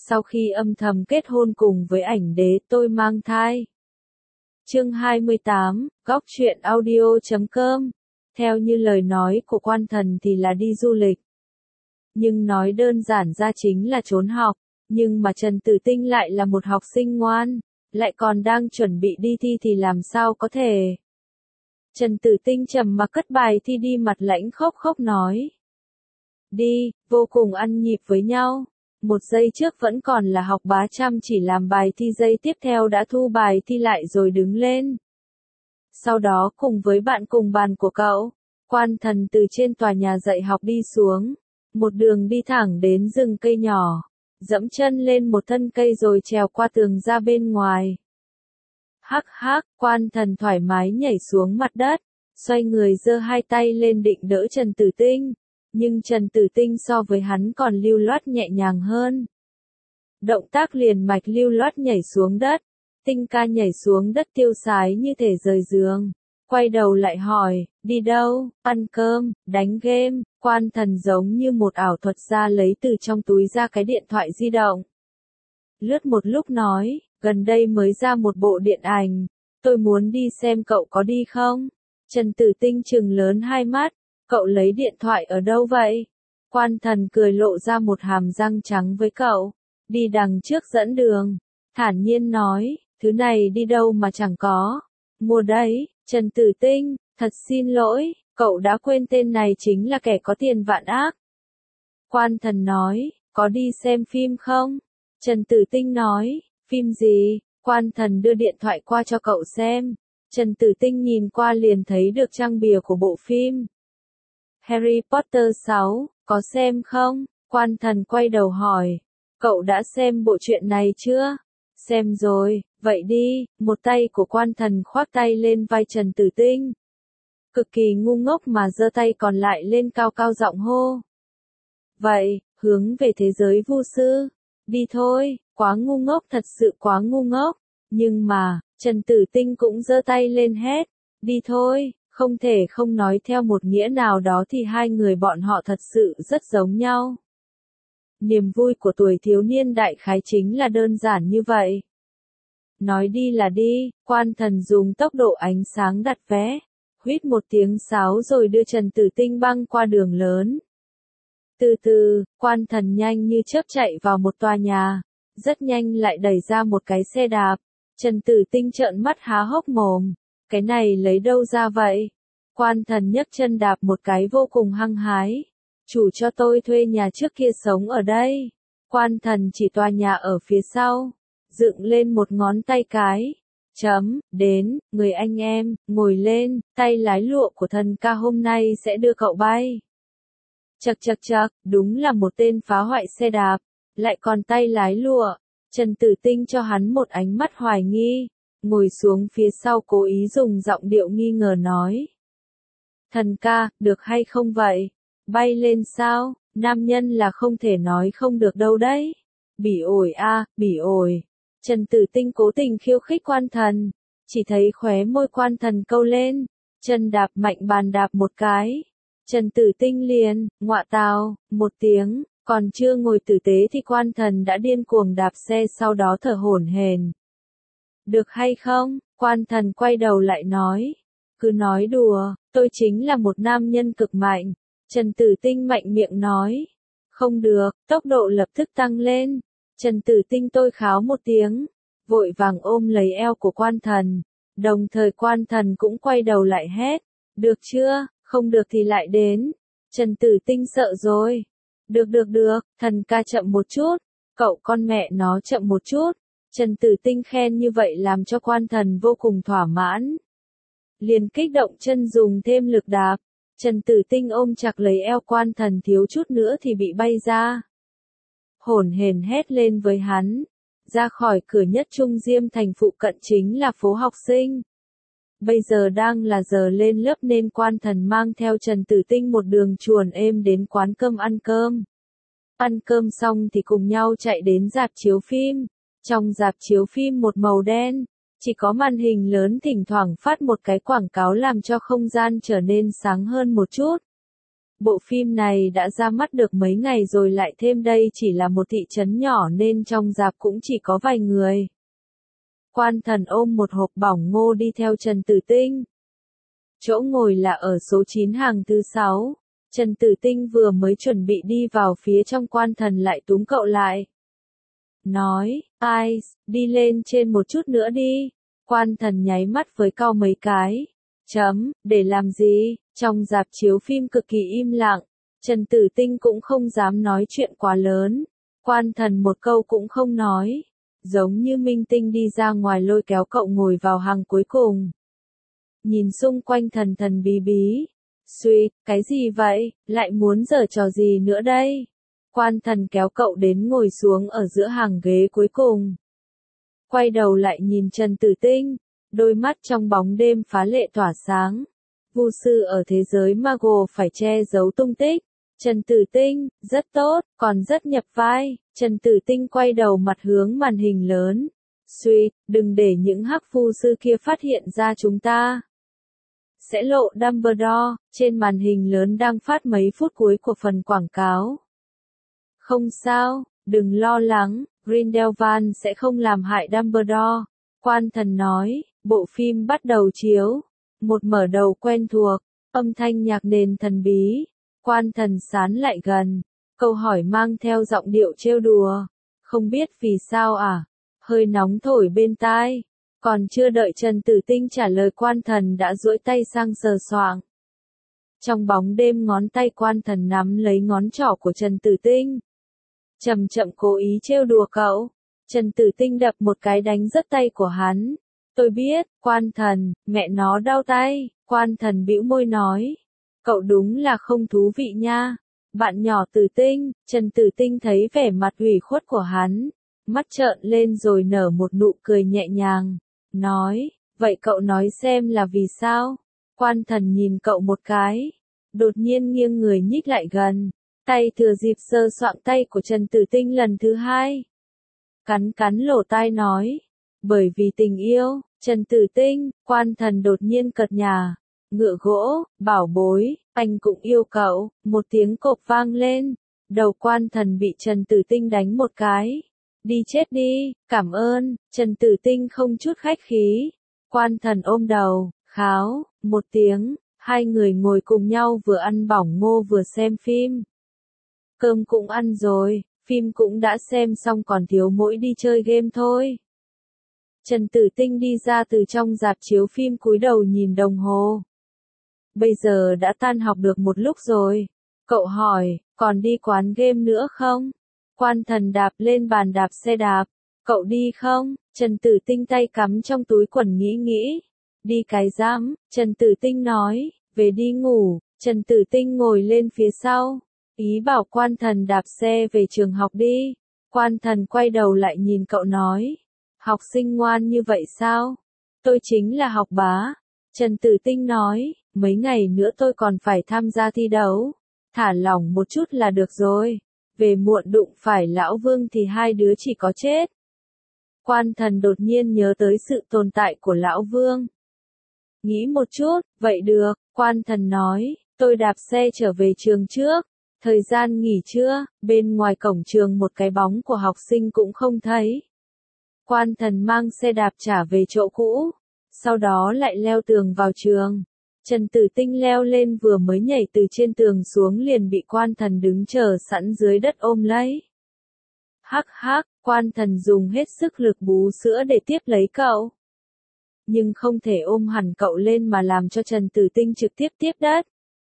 Sau khi âm thầm kết hôn cùng với ảnh đế tôi mang thai. Chương 28, góc truyện audio.com. Theo như lời nói của Quan Thần thì là đi du lịch. Nhưng nói đơn giản ra chính là trốn học. Nhưng mà Trần Tử Tinh lại là một học sinh ngoan, lại còn đang chuẩn bị đi thi thì làm sao có thể. Trần Tử Tinh trầm mặc cất bài thi đi, mặt lãnh khốc khốc nói. Đi, vô cùng ăn nhịp với nhau. Một giây trước vẫn còn là học bá chăm chỉ làm bài thi, giây tiếp theo đã thu bài thi lại rồi đứng lên. Sau đó cùng với bạn cùng bàn của cậu, Quan Thần từ trên tòa nhà dạy học đi xuống, một đường đi thẳng đến rừng cây nhỏ, dẫm chân lên một thân cây rồi trèo qua tường ra bên ngoài. Hắc hắc, Quan Thần thoải mái nhảy xuống mặt đất, xoay người giơ hai tay lên định đỡ Trần Tử Tinh, nhưng Trần Tử Tinh so với hắn còn lưu loát nhẹ nhàng hơn. Động tác liền mạch lưu loát nhảy xuống đất, Tinh ca nhảy xuống đất tiêu sái như thể rời giường, quay đầu lại hỏi, đi đâu, ăn cơm, đánh game. Quan Thần giống như một ảo thuật ra lấy từ trong túi ra cái điện thoại di động. Lướt một lúc nói, gần đây mới ra một bộ điện ảnh, tôi muốn đi xem, cậu có đi không? Trần Tử Tinh trừng lớn hai mắt, cậu lấy điện thoại ở đâu vậy? Quan Thần cười lộ ra một hàm răng trắng với cậu, đi đằng trước dẫn đường, thản nhiên nói, thứ này đi đâu mà chẳng có, mua đấy. Trần Tử Tinh, thật xin lỗi, cậu đã quên tên này chính là kẻ có tiền vạn ác. Quan Thần nói, có đi xem phim không? Trần Tử Tinh nói, phim gì? Quan Thần đưa điện thoại qua cho cậu xem. Trần Tử Tinh nhìn qua liền thấy được trang bìa của bộ phim Harry Potter 6, có xem không? Quan Thần quay đầu hỏi, cậu đã xem bộ truyện này chưa? Xem rồi, vậy đi. Một tay của Quan Thần khoác tay lên vai Trần Tử Tinh, cực kỳ ngu ngốc mà giơ tay còn lại lên cao cao giọng hô. Vậy, hướng về thế giới vu sư, đi thôi, quá ngu ngốc, thật sự quá ngu ngốc. Nhưng mà, Trần Tử Tinh cũng giơ tay lên hét, đi thôi, không thể không nói theo một nghĩa nào đó thì hai người bọn họ thật sự rất giống nhau. Niềm vui của tuổi thiếu niên đại khái chính là đơn giản như vậy. Nói đi là đi, Quan Thần dùng tốc độ ánh sáng đặt vé, huýt một tiếng sáo rồi đưa Trần Tử Tinh băng qua đường lớn. Từ từ, Quan Thần nhanh như chớp chạy vào một tòa nhà, rất nhanh lại đẩy ra một cái xe đạp. Trần Tử Tinh trợn mắt há hốc mồm, cái này lấy đâu ra vậy? Quan Thần nhấc chân đạp một cái vô cùng hăng hái. Chủ cho tôi thuê nhà trước kia sống ở đây. Quan Thần chỉ tòa nhà ở phía sau, dựng lên một ngón tay cái. Đến, người anh em, ngồi lên, tay lái lụa của thần ca hôm nay sẽ đưa cậu bay. Chậc chậc chậc, đúng là một tên phá hoại xe đạp, lại còn tay lái lụa. Trần Tử Tinh cho hắn một ánh mắt hoài nghi, ngồi xuống phía sau cố ý dùng giọng điệu nghi ngờ nói. Thần ca, được hay không vậy? Bay lên sao? Nam nhân là không thể nói không được đâu đấy. Bỉ ổi a, bỉ ổi. Trần Tử Tinh cố tình khiêu khích Quan Thần, chỉ thấy khóe môi Quan Thần câu lên, chân đạp mạnh bàn đạp một cái. Trần Tử Tinh liền, ngọa tào, một tiếng, còn chưa ngồi tử tế thì Quan Thần đã điên cuồng đạp xe, sau đó thở hổn hển. Được hay không? Quan Thần quay đầu lại nói, cứ nói đùa, tôi chính là một nam nhân cực mạnh. Trần Tử Tinh mạnh miệng nói, không được, tốc độ lập tức tăng lên. Trần Tử Tinh tôi kháo một tiếng, vội vàng ôm lấy eo của Quan Thần, đồng thời Quan Thần cũng quay đầu lại hét, được chưa, không được thì lại đến. Trần Tử Tinh sợ rồi, được, thần ca chậm một chút, cậu con mẹ nó chậm một chút. Trần Tử Tinh khen như vậy làm cho Quan Thần vô cùng thỏa mãn, liền kích động chân dùng thêm lực đạp. Trần Tử Tinh ôm chặt lấy eo Quan Thần, thiếu chút nữa thì bị bay ra. Hổn hển hét lên với hắn, ra khỏi cửa nhất trung Diêm Thành phụ cận chính là phố học sinh. Bây giờ đang là giờ lên lớp nên Quan Thần mang theo Trần Tử Tinh một đường chuồn êm đến quán cơm ăn cơm. Ăn cơm xong thì cùng nhau chạy đến rạp chiếu phim. Trong rạp chiếu phim một màu đen, chỉ có màn hình lớn thỉnh thoảng phát một cái quảng cáo làm cho không gian trở nên sáng hơn một chút. Bộ phim này đã ra mắt được mấy ngày rồi, lại thêm đây chỉ là một thị trấn nhỏ nên trong rạp cũng chỉ có vài người. Quan Thần ôm một hộp bỏng ngô đi theo Trần Tử Tinh. Chỗ ngồi là ở số 9 hàng thứ 6. Trần Tử Tinh vừa mới chuẩn bị đi vào phía trong, Quan Thần lại túm cậu lại. Nói, ai, đi lên trên một chút nữa đi. Quan Thần nháy mắt với cau mấy cái. Để làm gì? Trong rạp chiếu phim cực kỳ im lặng. Trần Tử Tinh cũng không dám nói chuyện quá lớn. Quan Thần một câu cũng không nói. Giống như minh tinh đi ra ngoài lôi kéo cậu ngồi vào hàng cuối cùng. Nhìn xung quanh thần thần bí bí. Suy, cái gì vậy, lại muốn giở trò gì nữa đây? Quan Thần kéo cậu đến ngồi xuống ở giữa hàng ghế cuối cùng. Quay đầu lại nhìn Trần Tử Tinh, đôi mắt trong bóng đêm phá lệ tỏa sáng. Vu sư ở thế giới Mago phải che giấu tung tích. Trần Tử Tinh, rất tốt, còn rất nhập vai. Trần Tử Tinh quay đầu mặt hướng màn hình lớn. Suy, đừng để những hắc vu sư kia phát hiện ra chúng ta. Sẽ lộ Dumbledore. Trên màn hình lớn đang phát mấy phút cuối của phần quảng cáo. Không sao, đừng lo lắng, Grindelwald sẽ không làm hại Dumbledore. Quan Thần nói, bộ phim bắt đầu chiếu. Một mở đầu quen thuộc, âm thanh nhạc nền thần bí. Quan Thần sán lại gần, câu hỏi mang theo giọng điệu trêu đùa. Không biết vì sao à? Hơi nóng thổi bên tai. Còn chưa đợi Trần Tử Tinh trả lời, Quan Thần đã duỗi tay sang sờ soạng. Trong bóng đêm ngón tay Quan Thần nắm lấy ngón trỏ của Trần Tử Tinh. Chậm chậm cố ý trêu đùa cậu. Trần Tử Tinh đập một cái đánh rớt tay của hắn. Tôi biết, Quan Thần, mẹ nó đau tay. Quan Thần bĩu môi nói. Cậu đúng là không thú vị nha. Bạn nhỏ Tử Tinh. Trần Tử Tinh thấy vẻ mặt ủy khuất của hắn. Mắt trợn lên rồi nở một nụ cười nhẹ nhàng. Nói, vậy cậu nói xem là vì sao? Quan Thần nhìn cậu một cái. Đột nhiên nghiêng người nhích lại gần. Tay thừa dịp sờ soạng tay của Trần Tử Tinh lần thứ hai. Cắn lỗ tai nói. Bởi vì tình yêu, Trần Tử Tinh. Quan Thần đột nhiên cợt nhả. Ngựa gỗ, bảo bối, anh cũng yêu cậu. Một tiếng cộp vang lên. Đầu Quan Thần bị Trần Tử Tinh đánh một cái. Đi chết đi, cảm ơn. Trần Tử Tinh không chút khách khí. Quan Thần ôm đầu, kháo, một tiếng. Hai người ngồi cùng nhau vừa ăn bỏng ngô vừa xem phim. Cơm cũng ăn rồi, phim cũng đã xem xong, còn thiếu mỗi đi chơi game thôi. Trần Tử Tinh đi ra từ trong rạp chiếu phim, cúi đầu nhìn đồng hồ. Bây giờ đã tan học được một lúc rồi. Cậu hỏi, còn đi quán game nữa không? Quan Thần đạp lên bàn đạp xe đạp. Cậu đi không? Trần Tử Tinh tay cắm trong túi quần nghĩ. Đi cái dám, Trần Tử Tinh nói, về đi ngủ. Trần Tử Tinh ngồi lên phía sau. Ý bảo Quan Thần đạp xe về trường học đi. Quan Thần quay đầu lại nhìn cậu nói. Học sinh ngoan như vậy sao? Tôi chính là học bá. Trần Tử Tinh nói, mấy ngày nữa tôi còn phải tham gia thi đấu. Thả lỏng một chút là được rồi. Về muộn đụng phải Lão Vương thì hai đứa chỉ có chết. Quan Thần đột nhiên nhớ tới sự tồn tại của Lão Vương. Nghĩ một chút, vậy được, Quan Thần nói, tôi đạp xe trở về trường trước. Thời gian nghỉ trưa, bên ngoài cổng trường một cái bóng của học sinh cũng không thấy. Quan Thần mang xe đạp trả về chỗ cũ, sau đó lại leo tường vào trường. Trần Tử Tinh leo lên vừa mới nhảy từ trên tường xuống liền bị Quan Thần đứng chờ sẵn dưới đất ôm lấy. Hắc hắc, Quan Thần dùng hết sức lực bú sữa để tiếp lấy cậu. Nhưng không thể ôm hẳn cậu lên mà làm cho Trần Tử Tinh trực tiếp tiếp đất.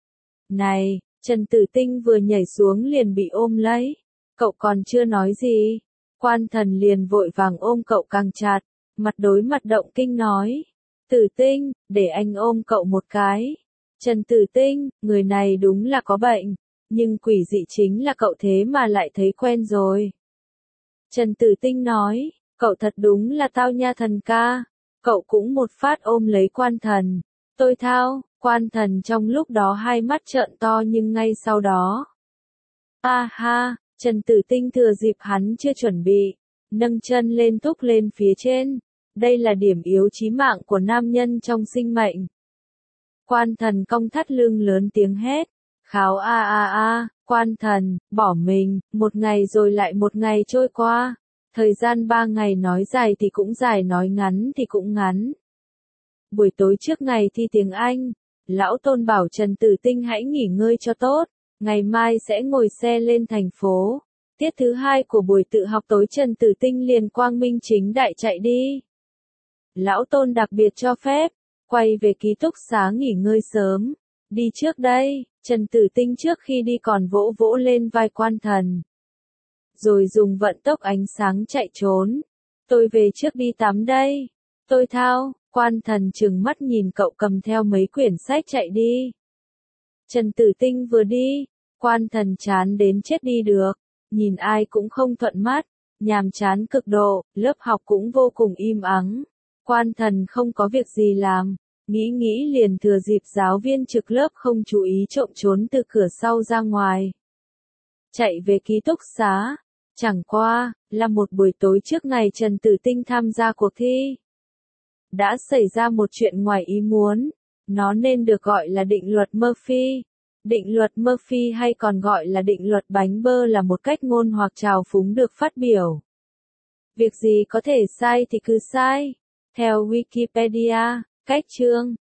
Này, Trần Tử Tinh vừa nhảy xuống liền bị ôm lấy. Cậu còn chưa nói gì. Quan Thần liền vội vàng ôm cậu càng chặt, mặt đối mặt động kinh nói. Tử Tinh, để anh ôm cậu một cái. Trần Tử Tinh, người này đúng là có bệnh, nhưng quỷ dị chính là cậu thế mà lại thấy quen rồi. Trần Tử Tinh nói, cậu thật đúng là tao nha thần ca. Cậu cũng một phát ôm lấy Quan Thần. Tôi thao, Quan Thần trong lúc đó hai mắt trợn to nhưng ngay sau đó. A ha, Trần Tử Tinh thừa dịp hắn chưa chuẩn bị, nâng chân lên thúc lên phía trên. Đây là điểm yếu chí mạng của nam nhân trong sinh mệnh. Quan Thần cong thắt lưng lớn tiếng hét. Kháo quan thần, bỏ mình, một ngày rồi lại một ngày trôi qua. Thời gian 3 ngày nói dài thì cũng dài, nói ngắn thì cũng ngắn. Buổi tối trước ngày thi tiếng Anh, Lão Tôn bảo Trần Tử Tinh hãy nghỉ ngơi cho tốt, ngày mai sẽ ngồi xe lên thành phố. Tiết thứ 2 của buổi tự học tối Trần Tử Tinh liền quang minh chính đại chạy đi. Lão Tôn đặc biệt cho phép, quay về ký túc xá nghỉ ngơi sớm. Đi trước đây, Trần Tử Tinh trước khi đi còn vỗ vỗ lên vai quan thần. Rồi dùng vận tốc ánh sáng chạy trốn. Tôi về trước đi tắm đây. Tôi thao, quan thần trừng mắt nhìn cậu cầm theo mấy quyển sách chạy đi. Trần Tử Tinh vừa đi, quan thần chán đến chết đi được. Nhìn ai cũng không thuận mắt, nhàm chán cực độ, lớp học cũng vô cùng im ắng. Quan thần không có việc gì làm, nghĩ liền thừa dịp giáo viên trực lớp không chú ý trộm trốn từ cửa sau ra ngoài. Chạy về ký túc xá, chẳng qua, là một buổi tối trước ngày Trần Tử Tinh tham gia cuộc thi. Đã xảy ra một chuyện ngoài ý muốn, nó nên được gọi là định luật Murphy. Định luật Murphy hay còn gọi là định luật bánh bơ là một cách ngôn hoặc trào phúng được phát biểu. Việc gì có thể sai thì cứ sai. Theo Wikipedia, cách chương